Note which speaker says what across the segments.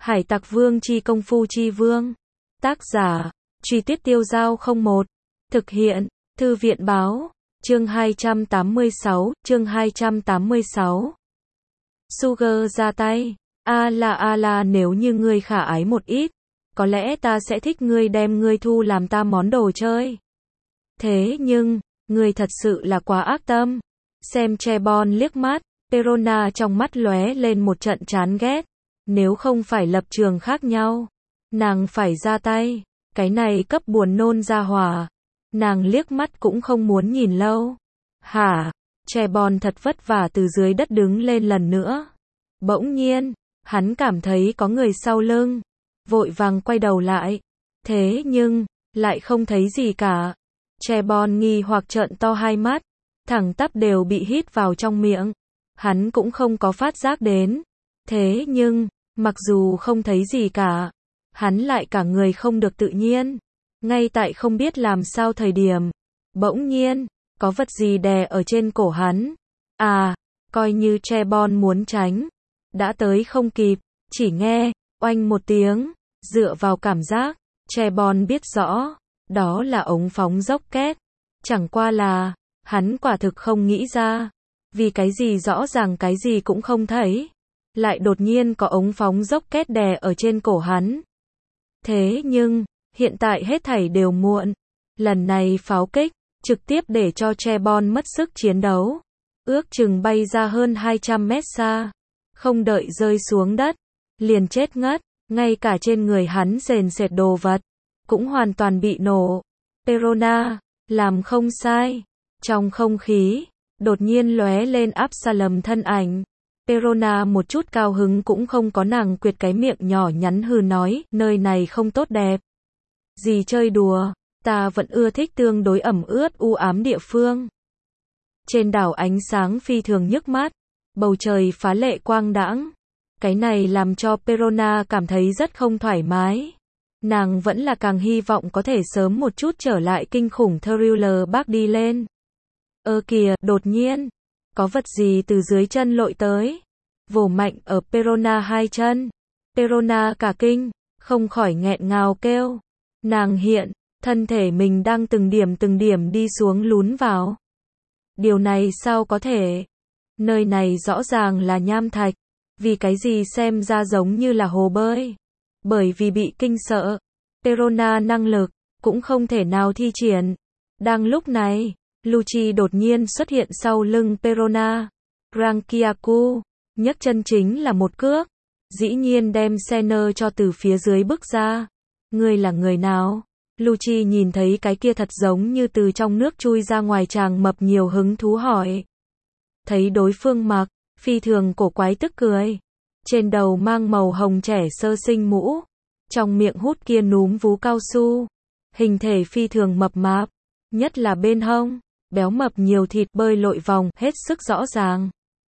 Speaker 1: Hải Tặc Vương chi công phu chi vương. Tác giả, Truy Tuyết Tiêu Giao 01. Thực hiện, Thư viện báo. Chương 286, chương 286. Sugar ra tay. A la nếu như ngươi khả ái một ít, có lẽ ta sẽ thích ngươi đem ngươi thu làm ta món đồ chơi. Thế nhưng, ngươi thật sự là quá ác tâm. Xem Chebon liếc mắt, Perona trong mắt lóe lên một trận chán ghét. Nếu không phải lập trường khác nhau, nàng phải ra tay. Cái này cấp buồn nôn ra hỏa. Nàng liếc mắt cũng không muốn nhìn lâu. Hả? Chebon thật vất vả từ dưới đất đứng lên lần nữa. Bỗng nhiên, hắn cảm thấy có người sau lưng. Vội vàng quay đầu lại. Thế nhưng, lại không thấy gì cả. Chebon nghi hoặc trợn to hai mắt. Thẳng tắp đều bị hít vào trong miệng. Hắn cũng không có phát giác đến. Thế nhưng, mặc dù không thấy gì cả, hắn lại cả người không được tự nhiên. Ngay tại không biết làm sao thời điểm, bỗng nhiên, có vật gì đè ở trên cổ hắn. À, coi như Chebon muốn tránh, đã tới không kịp, chỉ nghe, oanh một tiếng, dựa vào cảm giác, Chebon biết rõ, đó là ống phóng rocket. Chẳng qua là, hắn quả thực không nghĩ ra, vì cái gì rõ ràng cái gì cũng không thấy, lại đột nhiên có ống phóng rocket đè ở trên cổ hắn. Thế nhưng, hiện tại hết thảy đều muộn. Lần này pháo kích, trực tiếp để cho Chebon mất sức chiến đấu. Ước chừng bay ra hơn 200 mét xa. Không đợi rơi xuống đất, liền chết ngất. Ngay cả trên người hắn sền sệt đồ vật, cũng hoàn toàn bị nổ. Perona, làm không sai. Trong không khí, đột nhiên lóe lên Absalom thân ảnh. Perona một chút cao hứng cũng không có, nàng quyệt cái miệng nhỏ nhắn hừ nói, nơi này không tốt đẹp. Gì chơi đùa, ta vẫn ưa thích tương đối ẩm ướt u ám địa phương. Trên đảo ánh sáng phi thường nhức mắt, bầu trời phá lệ quang đãng. Cái này làm cho Perona cảm thấy rất không thoải mái. Nàng vẫn là càng hy vọng có thể sớm một chút trở lại kinh khủng Thriller Park đi lên. Kìa, đột nhiên, có vật gì từ dưới chân lội tới, vồ mạnh ở Perona hai chân. Perona cả kinh, không khỏi nghẹn ngào kêu. Nàng hiện, thân thể mình đang từng điểm đi xuống lún vào. Điều này sao có thể? Nơi này rõ ràng là nham thạch, vì cái gì xem ra giống như là hồ bơi? Bởi vì bị kinh sợ, Perona năng lực cũng không thể nào thi triển. Đang lúc này, Lucci đột nhiên xuất hiện sau lưng Perona. Rankiaku, nhấc chân chính là một cước, dĩ nhiên đem Senner cho từ phía dưới bước ra. Ngươi là người nào? Lucci nhìn thấy cái kia thật giống như từ trong nước chui ra ngoài chàng mập nhiều hứng thú hỏi. Thấy đối phương mặc, phi thường cổ quái tức cười. Trên đầu mang màu hồng trẻ sơ sinh mũ, trong miệng hút kia núm vú cao su. Hình thể phi thường mập mạp, nhất là bên hông, béo mập nhiều thịt bơi lội vòng, hết sức rõ ràng.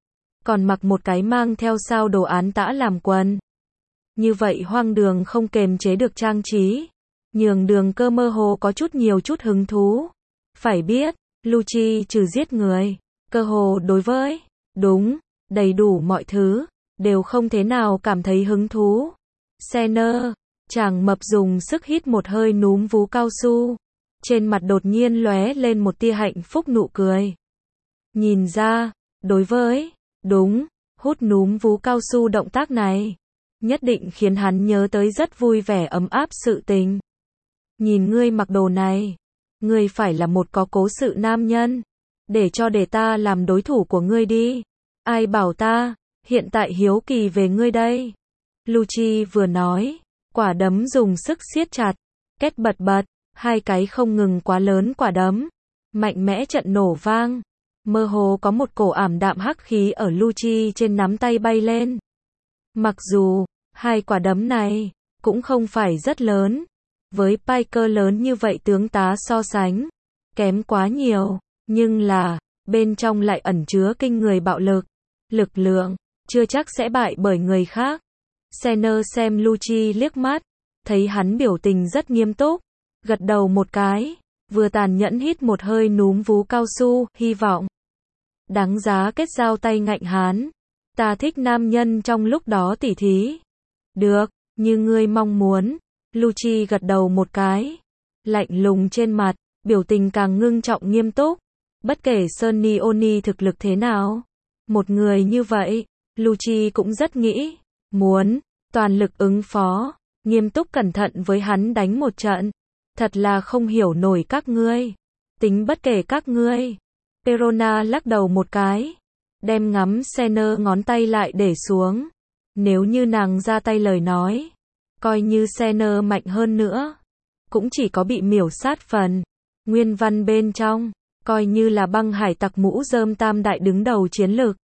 Speaker 1: Còn mặc một cái mang theo sao đồ án tã làm quần. Như vậy hoang đường không kềm chế được trang trí, nhường Đường Cơ mơ hồ có nhiều chút hứng thú. Phải biết, Lucci trừ giết người, cơ hồ đối với, đúng, đầy đủ mọi thứ, đều không thế nào cảm thấy hứng thú. Senner, chàng mập dùng sức hít một hơi núm vú cao su. Trên mặt đột nhiên lóe lên một tia hạnh phúc nụ cười. Nhìn ra, đối với, đúng, hút núm vú cao su động tác này, nhất định khiến hắn nhớ tới rất vui vẻ ấm áp sự tình. Nhìn ngươi mặc đồ này, ngươi phải là một có cố sự nam nhân, để ta làm đối thủ của ngươi đi. Ai bảo ta, hiện tại hiếu kỳ về ngươi đây. Lucci vừa nói, quả đấm dùng sức siết chặt, két bật, hai cái không ngừng quá lớn quả đấm, mạnh mẽ trận nổ vang. Mơ hồ có một cổ ảm đạm hắc khí ở Lucci trên nắm tay bay lên. Mặc dù, hai quả đấm này, cũng không phải rất lớn. Với Piker lớn như vậy tướng tá so sánh, kém quá nhiều. Nhưng là, bên trong lại ẩn chứa kinh người bạo lực. Lực lượng, chưa chắc sẽ bại bởi người khác. Senner xem Lucci liếc mắt, thấy hắn biểu tình rất nghiêm túc. Gật đầu một cái, vừa tàn nhẫn hít một hơi núm vú cao su, hy vọng đáng giá kết giao tay ngạnh hán. Ta thích nam nhân trong lúc đó tỉ thí. Được, Như ngươi mong muốn. Lucci gật đầu một cái. Lạnh lùng trên mặt, biểu tình càng ngưng trọng nghiêm túc. Bất kể Sunny Oni thực lực thế nào. Một người như vậy, Lucci cũng rất nghĩ. Muốn, toàn lực ứng phó. Nghiêm túc cẩn thận với hắn đánh một trận. Thật là không hiểu nổi các ngươi. Tính bất kể các ngươi. Perona lắc đầu một cái. Đem ngắm Senna ngón tay lại để xuống. Nếu như nàng ra tay lời nói. Coi như Senna mạnh hơn nữa. Cũng chỉ có bị miểu sát phần. Nguyên văn bên trong. Coi như là băng hải tặc mũ rơm tam đại đứng đầu chiến lược.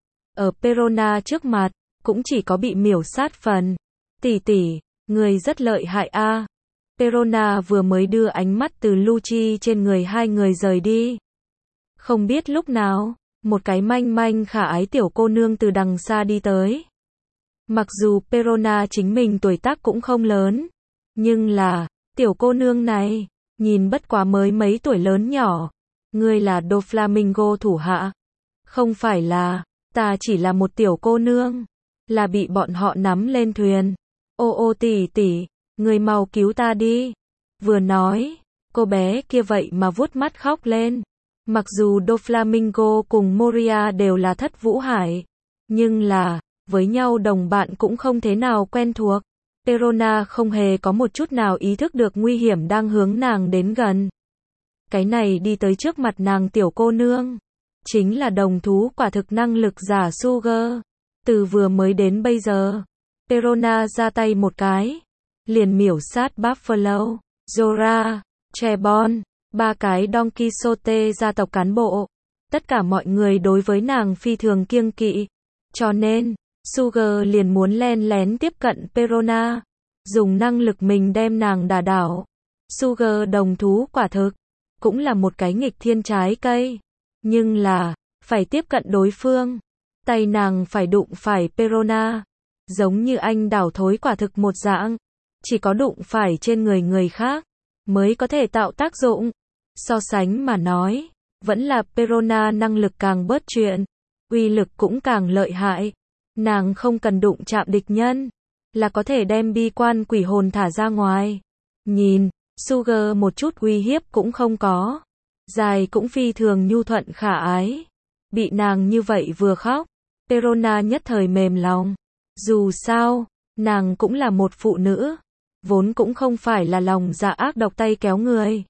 Speaker 1: Ở Perona trước mặt. Cũng chỉ có bị miểu sát phần. Tỷ tỷ, người rất lợi hại a. Perona vừa mới đưa ánh mắt từ Lucci trên người hai người rời đi. Không biết lúc nào, một cái manh manh khả ái tiểu cô nương từ đằng xa đi tới. Mặc dù Perona chính mình tuổi tác cũng không lớn, nhưng là, tiểu cô nương này, nhìn bất quá mới mấy tuổi lớn nhỏ. Ngươi là Doflamingo thủ hạ. Không phải là, ta chỉ là một tiểu cô nương, là bị bọn họ nắm lên thuyền. Ô tỷ tỷ, người mau cứu ta đi. Vừa nói, cô bé kia vậy mà vuốt mắt khóc lên. Mặc dù Doflamingo cùng Moria đều là thất vũ hải, nhưng là, với nhau đồng bạn cũng không thế nào quen thuộc. Perona không hề có một chút nào ý thức được nguy hiểm đang hướng nàng đến gần. Cái này đi tới trước mặt nàng tiểu cô nương, chính là đồng thú quả thực năng lực giả Sugar. Từ vừa mới đến bây giờ, Perona ra tay một cái, liền miểu sát Buffalo, Zora, Trebon, ba cái Don Quixote gia tộc cán bộ. Tất cả mọi người đối với nàng phi thường kiêng kỵ. Cho nên, Sugar liền muốn len lén tiếp cận Perona, dùng năng lực mình đem nàng đả đảo. Sugar đồng thú quả thực, cũng là một cái nghịch thiên trái cây. Nhưng là, phải tiếp cận đối phương. Tay nàng phải đụng phải Perona. Giống như anh đảo thối quả thực một dạng. Chỉ có đụng phải trên người người khác, mới có thể tạo tác dụng. So sánh mà nói, vẫn là Perona năng lực càng bớt chuyện. Uy lực cũng càng lợi hại. Nàng không cần đụng chạm địch nhân, là có thể đem bi quan quỷ hồn thả ra ngoài. Nhìn, Sugar một chút uy hiếp cũng không có. Dài cũng phi thường nhu thuận khả ái. Bị nàng như vậy vừa khóc, Perona nhất thời mềm lòng. Dù sao, nàng cũng là một phụ nữ, vốn cũng không phải là lòng dạ ác độc tay kéo người.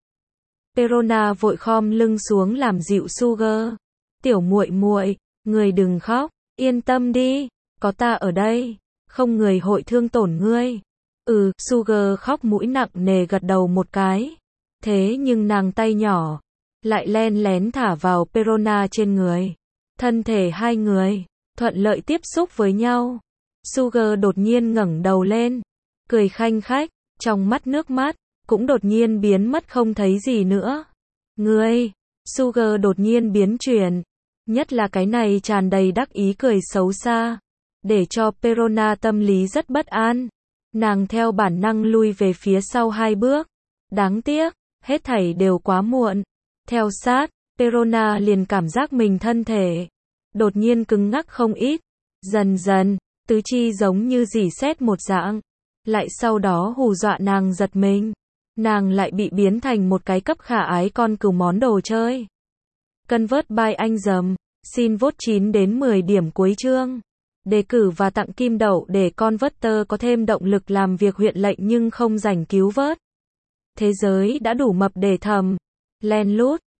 Speaker 1: Perona vội khom lưng xuống làm dịu Sugar. Tiểu muội muội, người đừng khóc, yên tâm đi, có ta ở đây, không người hội thương tổn ngươi. Sugar khóc mũi nặng nề gật đầu một cái. Thế nhưng nàng tay nhỏ, lại len lén thả vào Perona trên người. Thân thể hai người, thuận lợi tiếp xúc với nhau. Sugar đột nhiên ngẩng đầu lên, cười khanh khách, trong mắt nước mắt, cũng đột nhiên biến mất không thấy gì nữa. Ngươi, Sugar đột nhiên biến chuyển, nhất là cái này tràn đầy đắc ý cười xấu xa, để cho Perona tâm lý rất bất an. Nàng theo bản năng lui về phía sau hai bước. Đáng tiếc, hết thảy đều quá muộn. Theo sát, Perona liền cảm giác mình thân thể đột nhiên cứng ngắc không ít. Dần dần, tứ chi giống như rỉ sét một dạng. Lại sau đó hù dọa nàng giật mình. Nàng lại bị biến thành một cái cấp khả ái con cừu món đồ chơi. Convert by anh dầm. Xin vote 9 đến 10 điểm cuối chương. Đề cử và tặng kim đậu để Converter có thêm động lực làm việc huyện lệnh nhưng không rảnh cứu vớt. Thế giới đã đủ mập để thầm. Len lút.